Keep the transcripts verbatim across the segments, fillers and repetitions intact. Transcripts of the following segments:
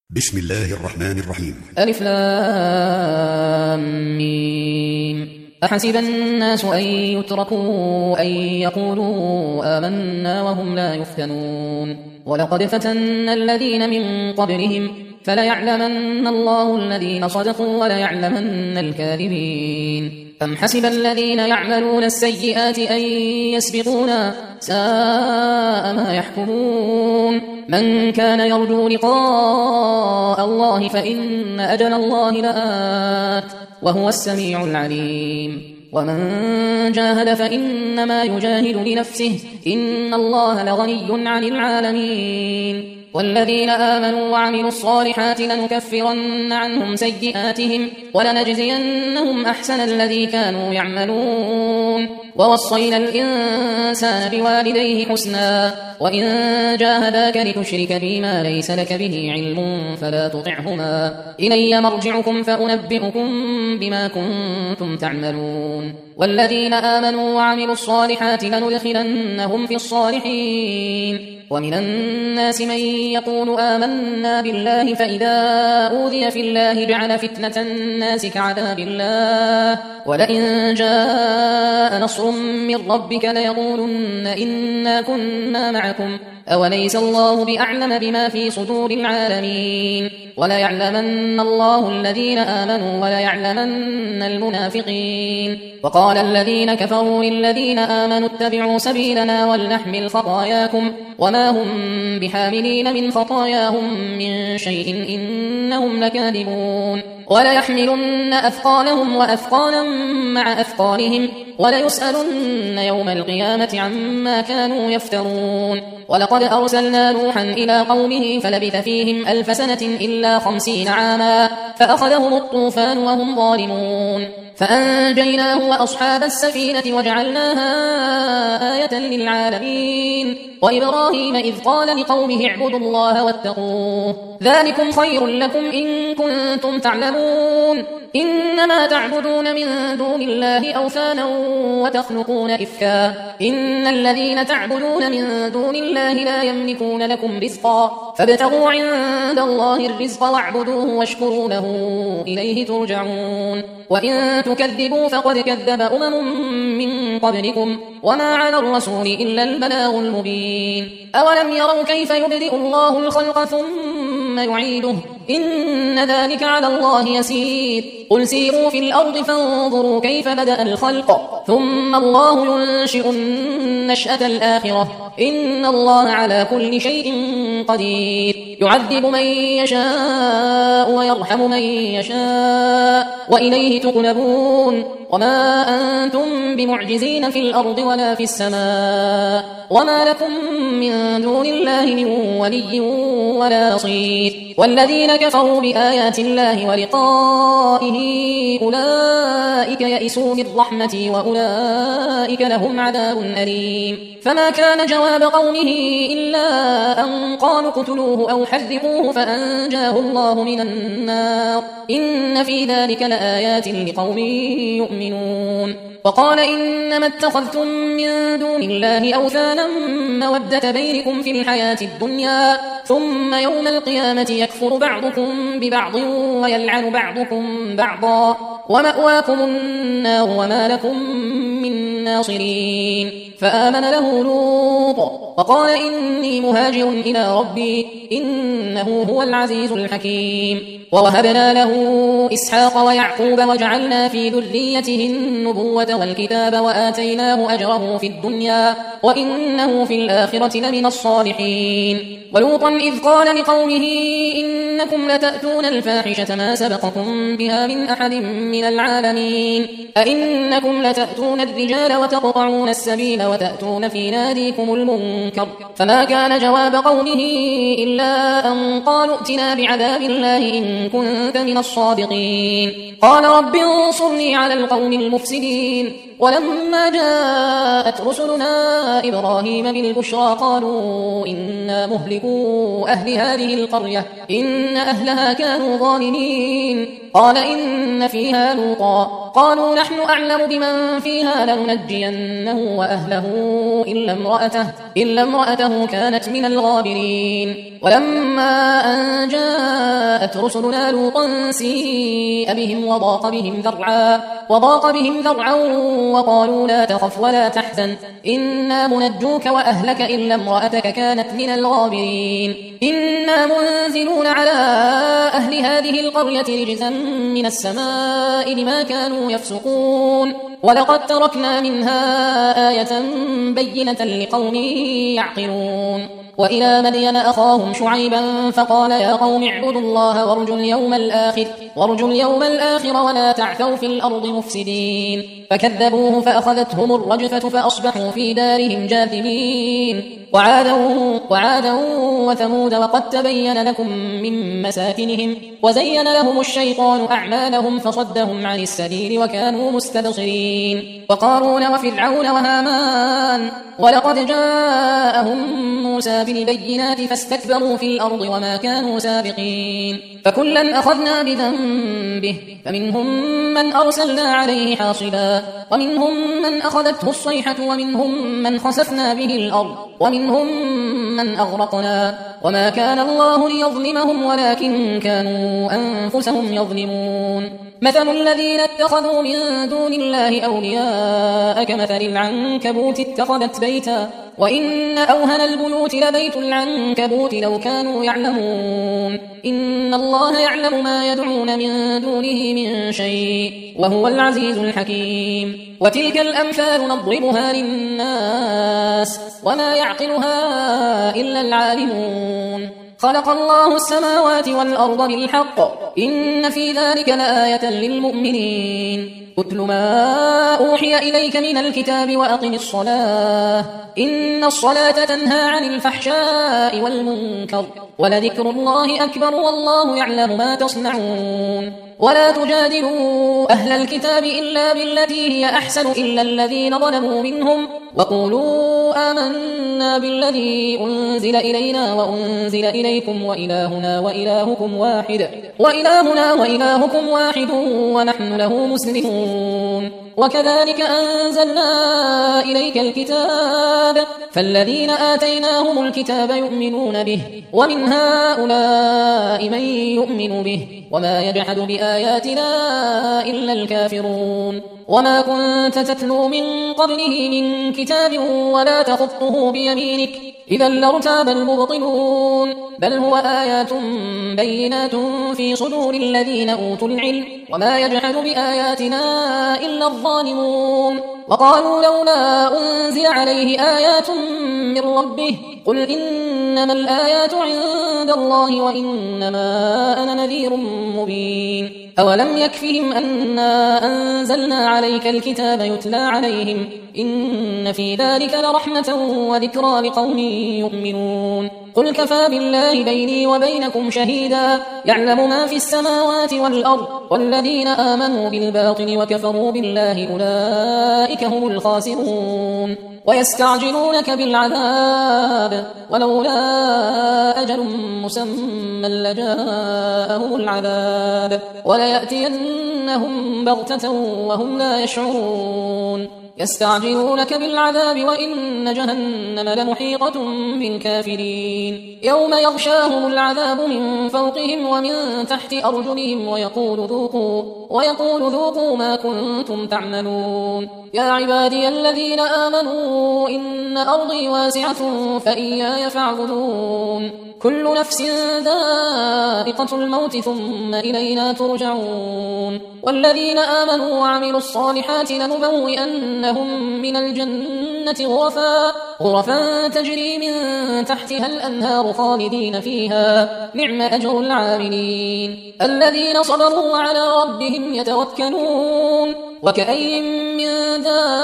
بسم الله الرحمن الرحيم. ألف لام ميم. أحسب الناس أن يتركوا أن يقولوا آمنا وهم لا يفتنون ولقد فتنا الذين من قبلهم فليعلمن الله الذين صدقوا وليعلمن الكاذبين. أم حسب الذين يعملون السيئات أن يسبقونا ساء ما يحكمون. من كان يرجو لقاء الله فإن أجل الله لآت وهو السميع العليم. ومن جاهد فإنما يجاهد لنفسه إن الله لغني عن العالمين. والذين آمنوا وعملوا الصالحات لنكفرن عنهم سيئاتهم ولنجزينهم أحسن الذي كانوا يعملون. ووصينا الإنسان بوالديه حسنا وإن جاهداك لتشرك بي ما ليس لك به علم فلا تطعهما إلي مرجعكم فأنبئكم بما كنتم تعملون. والذين آمنوا وعملوا الصالحات لندخلنهم في الصالحين. ومن الناس من يقول آمنا بالله فإذا أوذي في الله جعل فتنة الناس كعذاب الله ولئن جاء نصر من ربك ليقولن إنا كنا معكم أوليس الله بأعلم بما في صدور العالمين. وليعلمن الله الذين آمنوا وليعلمن المنافقين. وقال الذين كفروا للذين آمنوا اتبعوا سبيلنا ولنحمل خطاياكم وما هم بحاملين من خطاياهم من شيء إنهم لكاذبون. وليحملن أثقالهم وأثقالا مع أثقالهم وليسألن يوم القيامة عما كانوا يفترون. ولقد أرسلنا نوحا إلى قومه فلبث فيهم ألف سنة إلا خمسين عاما فأخذهم الطوفان وهم ظالمون فأنجيناه وأصحاب السفينة وجعلناها آية للعالمين. وإبراهيم إذ قال لقومه اعبدوا الله واتقوه ذلكم خير لكم إن كنتم تعلمون. إنما تعبدون من دون الله أوثانا وتخلقون إفكا إن الذين تعبدون من دون الله لا يملكون لكم رزقا فابتغوا عند الله الرزق واعبدوه واشكروا له إليه ترجعون. وإن تكذبوا فقد كذب أمم من قبلكم وما على الرسول إلا البلاغ المبين. أولم يروا كيف يبدئ الله الخلق ثم يعيده إن ذلك على الله يسير. قل سيروا في الأرض فانظروا كيف بدأ الخلق ثم الله ينشئ النشأة الآخرة إن الله على كل شيء قدير. يعذب من يشاء ويرحم من يشاء وإليه تقلبون. وما أنتم بمعجزين في الأرض ولا في السماء وما لكم من دون الله من ولي ولا نصير. والذين كفروا بآيات الله ولقائه أولئك يئسوا من رحمتي وأولئك لهم عذاب أليم. فما كان جواب قومه إلا أن قالوا اقتلوه أو حرقوه فأنجاه الله من النار إن في ذلك لآيات لقوم يؤمنون. وقال إنما اتخذتم من دون الله أوثانا مودة بينكم في الحياة الدنيا ثم يوم القيامة يكفر بعضكم ببعض ويلعن بعضكم بعضا ومأواكم النار وما لكم من ناصرين. فآمن له لوط وقال إني مهاجر إلى ربي إنه هو العزيز الحكيم. ووهبنا له إسحاق ويعقوب وجعلنا في ذريته النبوة والكتاب وآتيناه أجره في الدنيا وإنه في الآخرة لمن الصالحين. ولوطا إذ قال لقومه إنكم لتأتون الفاحشة ما سبقكم بها من أحد من العالمين أئنكم لتأتون الرجال وتقطعون السبيل وتأتون في ناديكم المنكر. فما كان جواب قومه إلا أن قالوا ائتنا بعذاب الله إن كنت من الصادقين. قال رب انصرني على القوم المفسدين. ولما جاءت رسلنا إبراهيم بالبشرى قالوا إنا مهلكو أهل هذه القرية إن أهلها كانوا ظالمين. قال إن فيها لوطا قالوا نحن أعلم بمن فيها لننجينه وأهله إلا امرأته إلا امرأته كانت من الغابرين ولما أن جاءت رسلنا لوطا سيء بهم وضاق بهم ذرعا وضاق بهم ذرعا وقالوا لا تخف ولا تحزن إنا منجوك وأهلك إلا امرأتك كانت من الغابرين إنا منزلون على أهل هذه القرية رجزا من السماء بما كانوا يفسقون ولقد تركنا منها آية بينة لقوم يعقلون وإلى مدين أخاهم شعيبا فقال يا قوم اعبدوا الله وارجوا اليوم الآخر وارجوا اليوم الآخر ولا تعثوا في الأرض مفسدين فكذبوه فأخذتهم الرجفة فأصبحوا في دارهم جاثمين وعادا وعادا وثمود وقد تبين لكم من مساكنهم وزين لهم الشيطان أعمالهم فصدهم عن السبيل وكانوا مستبصرين وقارون وفرعون وهامان ولقد جاءهم موسى بالبينات فاستكبروا في الأرض وما كانوا سابقين فكلا أخذنا بذنبه فمنهم من أرسلنا عليه حاصبا ومنهم من أخذته الصيحة ومنهم من خسفنا به الأرض ومنهم من أغرقنا وما كان الله ليظلمهم ولكن كانوا أنفسهم يظلمون مثل الذين اتخذوا من دون الله أولياء كمثل العنكبوت اتخذت بيتا وإن أوهن البيوت لبيت العنكبوت لو كانوا يعلمون إن الله يعلم ما يدعون من دونه من شيء وهو العزيز الحكيم وتلك الأمثال نضربها للناس وما يعقلها إلا العالمون خلق الله السماوات والأرض بالحق إن في ذلك لآية للمؤمنين اتل ما أوحي إليك من الكتاب وأقم الصلاة إن الصلاة تنهى عن الفحشاء والمنكر ولذكر الله أكبر والله يعلم ما تصنعون ولا تجادلوا أهل الكتاب إلا بالتي هي أحسن إلا الذين ظلموا منهم وقولوا آمنا بالذي أنزل إلينا وأنزل إليكم وإلهنا وإلهكم واحد وإلهنا وإلهكم واحد ونحن له مسلمون وكذلك أنزلنا إليك الكتاب فالذين آتيناهم الكتاب يؤمنون به ومن هؤلاء من يؤمن به وما يجحد بآياتنا إلا الكافرون وما كنت تتلو من قبله من كتاب ولا تخطه بيمينك إذا لارتاب المبطلون بل هو آيات بينات في صدور الذين أوتوا العلم وما يجحد بآياتنا إلا الظالمون وقالوا لولا أنزل عليه آيات من ربه قل إنما الآيات عند الله وإنما أنا نذير مبين أولم يكفهم أنا أنزلنا عليك الكتاب يتلى عليهم إن في ذلك لرحمة وذكرى لقوم يؤمنون قل كفى بالله بيني وبينكم شهيدا يعلم ما في السماوات والأرض والذين آمنوا بالباطل وكفروا بالله أولئك هم الخاسرون ويستعجلونك بالعذاب ولولا أجل مسمى لجاءهم العذاب وليأتينهم بغتة وهم لا يشعرون يستعجلونك بالعذاب وإن جهنم لمحيطة بالكافرين يوم يغشاهم العذاب من فوقهم ومن تحت أرجلهم ويقول ذوقوا, ويقول ذوقوا ما كنتم تعملون يا عبادي الذين آمنوا إن أرضي واسعة فإياي فاعبدون كل نفس ذائقة الموت ثم إلينا ترجعون والذين آمنوا وعملوا الصالحات لنبوئنهم من الجنة غرفا, غرفا تجري من تحتها الأنهار خالدين فيها نعم أجر العاملين الذين صبروا وعلى ربهم يتوكلون وكأي من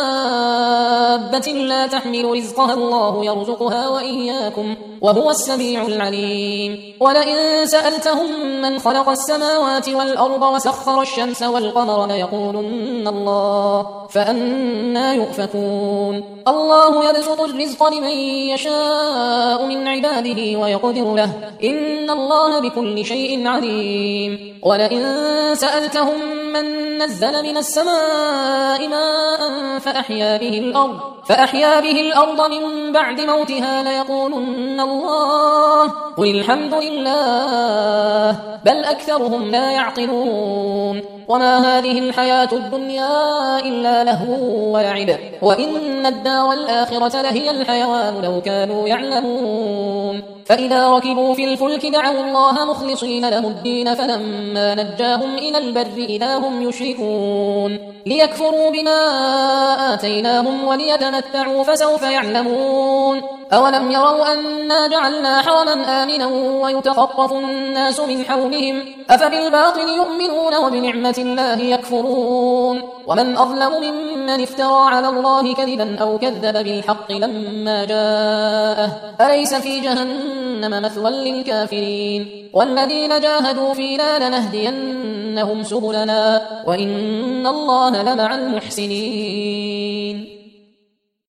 دابة لا تحمل رزقها الله يرزقها وإياكم وهو السميع العليم ولئن سألتهم من خلق السماوات والأرض وسخر الشمس والقمر ليقولن الله فأنى يؤفكون الله يبسط الرزق لمن يشاء من عباده ويقدر له إن الله بكل شيء عليم ولئن سألتهم من نزل من السماء ماء فأحيا به الأرض فأحيا به الأرض من بعد موتها ليقولن الله قل الحمد لله بل أكثرهم لا يعقلون وما هذه الحياة الدنيا إلا لهو ولعب وإن الدار الآخرة لهي الحيوان لو كانوا يعلمون فإذا ركبوا في الفلك دعوا الله مخلصين له الدين فلما نجاهم إلى البر إذا هم يشركون ليكفروا بما آتيناهم وليتمتعوا فسوف يعلمون أولم يروا أنا جعلنا حرما آمنا ويتخطف الناس من حولهم أفبالباطل يؤمنون وبنعمة الله يكفرون ومن أظلم ممن افترى على الله كذبا أو كذب بالحق لما جاءه أليس في جهنم مثوى للكافرين والذين جاهدوا فينا لنهدينهم سبلنا وإن الله لمع المحسنين